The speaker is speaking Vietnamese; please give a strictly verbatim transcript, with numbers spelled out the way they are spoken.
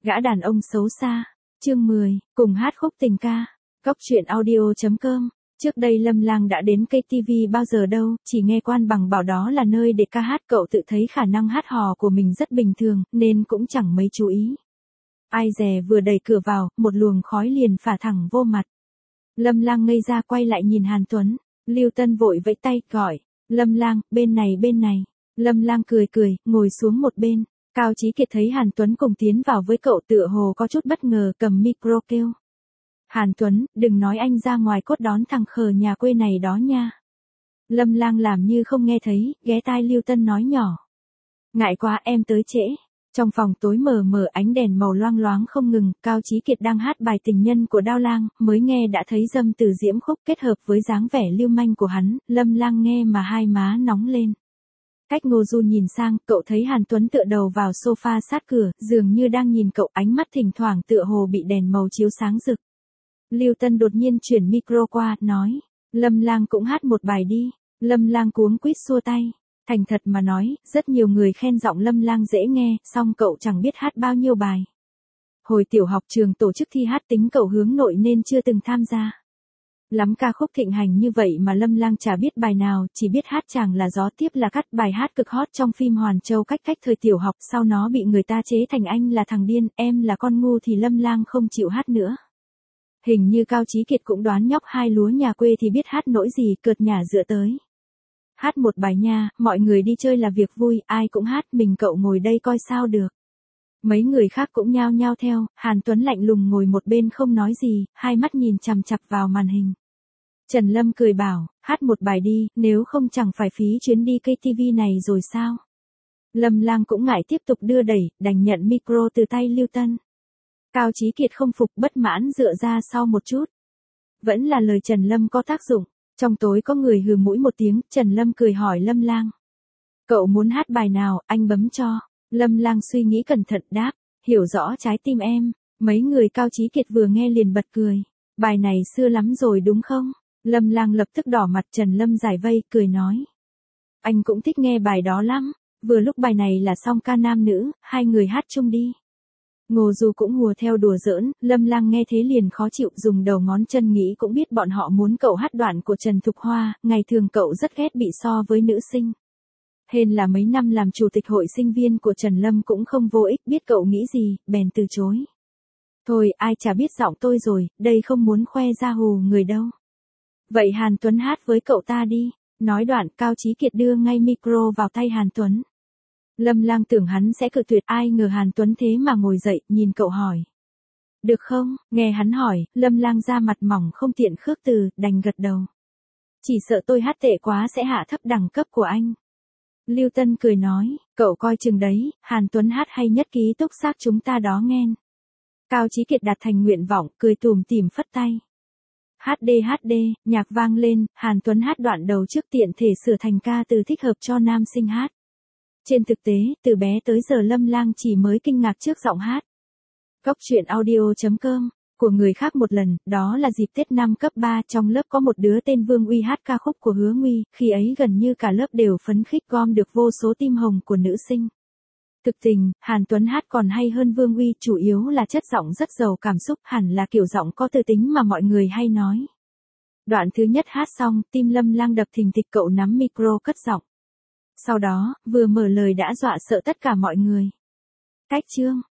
Gã đàn ông xấu xa. Chương mười, cùng hát khúc tình ca. Góc truyện audio chấm com. Trước đây Lâm Lang đã đến ca tê vê bao giờ đâu, chỉ nghe quan bằng bảo đó là nơi để ca hát, cậu tự thấy khả năng hát hò của mình rất bình thường, nên cũng chẳng mấy chú ý. Ai dè vừa đẩy cửa vào, một luồng khói liền phả thẳng vô mặt. Lâm Lang ngây ra quay lại nhìn Hàn Tuấn. Lưu Tân vội vẫy tay, gọi. Lâm Lang, bên này bên này. Lâm Lang cười cười, ngồi xuống một bên. Cao Chí Kiệt thấy Hàn Tuấn cùng tiến vào với cậu tựa hồ có chút bất ngờ, cầm micro kêu. Hàn Tuấn, đừng nói anh ra ngoài cốt đón thằng khờ nhà quê này đó nha. Lâm Lang làm như không nghe thấy, ghé tai Lưu Tân nói nhỏ. Ngại quá em tới trễ. Trong phòng tối mờ mờ ánh đèn màu loang loáng không ngừng, Cao Chí Kiệt đang hát bài tình nhân của Đao Lang, mới nghe đã thấy dâm từ diễm khúc kết hợp với dáng vẻ lưu manh của hắn, Lâm Lang nghe mà hai má nóng lên. Cách Ngô Du nhìn sang, cậu thấy Hàn Tuấn tựa đầu vào sofa sát cửa, dường như đang nhìn cậu, ánh mắt thỉnh thoảng tựa hồ bị đèn màu chiếu sáng rực. Lưu Tân đột nhiên chuyển micro qua, nói, Lâm Lang cũng hát một bài đi. Lâm Lang cuống quýt xua tay. Thành thật mà nói, rất nhiều người khen giọng Lâm Lang dễ nghe, song cậu chẳng biết hát bao nhiêu bài. Hồi tiểu học trường tổ chức thi hát tính cậu hướng nội nên chưa từng tham gia. Lắm ca khúc thịnh hành như vậy mà Lâm Lang chả biết bài nào, chỉ biết hát Chàng là gió, tiếp là cắt bài hát cực hot trong phim Hoàn Châu Cách Cách thời tiểu học, sau nó bị người ta chế thành Anh là thằng điên, em là con ngu thì Lâm Lang không chịu hát nữa. Hình như Cao Chí Kiệt cũng đoán nhóc hai lúa nhà quê thì biết hát nỗi gì, cợt nhả dựa tới. Hát một bài nha, mọi người đi chơi là việc vui, ai cũng hát, mình cậu ngồi đây coi sao được. Mấy người khác cũng nhao nhao theo, Hàn Tuấn lạnh lùng ngồi một bên không nói gì, hai mắt nhìn chằm chằm vào màn hình. Trần Lâm cười bảo, hát một bài đi, nếu không chẳng phải phí chuyến đi ca tê vê này rồi sao. Lâm Lang cũng ngại tiếp tục đưa đẩy, đành nhận micro từ tay Lưu Tân. Cao Chí Kiệt không phục, bất mãn dựa ra sau một chút. Vẫn là lời Trần Lâm có tác dụng. Trong tối có người hừ mũi một tiếng, Trần Lâm cười hỏi Lâm Lang. Cậu muốn hát bài nào, anh bấm cho. Lâm Lang suy nghĩ cẩn thận đáp, hiểu rõ trái tim em. Mấy người Cao Chí Kiệt vừa nghe liền bật cười. Bài này xưa lắm rồi đúng không? Lâm Lang lập tức đỏ mặt, Trần Lâm giải vây, cười nói. Anh cũng thích nghe bài đó lắm, vừa lúc bài này là song ca nam nữ, hai người hát chung đi. Ngô Du cũng hùa theo đùa giỡn, Lâm Lang nghe thế liền khó chịu, dùng đầu ngón chân nghĩ cũng biết bọn họ muốn cậu hát đoạn của Trần Thục Hoa, ngày thường cậu rất ghét bị so với nữ sinh. Hên là mấy năm làm chủ tịch hội sinh viên của Trần Lâm cũng không vô ích, biết cậu nghĩ gì, bèn từ chối. Thôi, ai chả biết giọng tôi rồi, đây không muốn khoe ra hù người đâu. Vậy Hàn Tuấn hát với cậu ta đi. Nói đoạn, Cao Chí Kiệt đưa ngay micro vào tay Hàn Tuấn. Lâm Lang tưởng hắn sẽ cự tuyệt, ai ngờ Hàn Tuấn thế mà ngồi dậy, nhìn cậu hỏi. Được không? Nghe hắn hỏi, Lâm Lang ra mặt mỏng không tiện khước từ, đành gật đầu. Chỉ sợ tôi hát tệ quá sẽ hạ thấp đẳng cấp của anh. Lưu Tân cười nói, cậu coi chừng đấy, Hàn Tuấn hát hay nhất ký túc xác chúng ta đó nghen. Cao Chí Kiệt đặt thành nguyện vọng, cười tủm tỉm phất tay. hát đê hát đê, nhạc vang lên, Hàn Tuấn hát đoạn đầu trước tiện thể sửa thành ca từ thích hợp cho nam sinh hát. Trên thực tế, từ bé tới giờ Lâm Lang chỉ mới kinh ngạc trước giọng hát. Góc truyện audio chấm com, của người khác một lần, đó là dịp Tết năm cấp ba, trong lớp có một đứa tên Vương Uy hát ca khúc của Hứa Nguy, khi ấy gần như cả lớp đều phấn khích gom được vô số tim hồng của nữ sinh. Thực tình, Hàn Tuấn hát còn hay hơn Vương Uy, chủ yếu là chất giọng rất giàu cảm xúc, hẳn là kiểu giọng có tư tính mà mọi người hay nói. Đoạn thứ nhất hát xong, tim Lâm Lang đập thình thịch, cậu nắm micro cất giọng. Sau đó, vừa mở lời đã dọa sợ tất cả mọi người. Cách chương.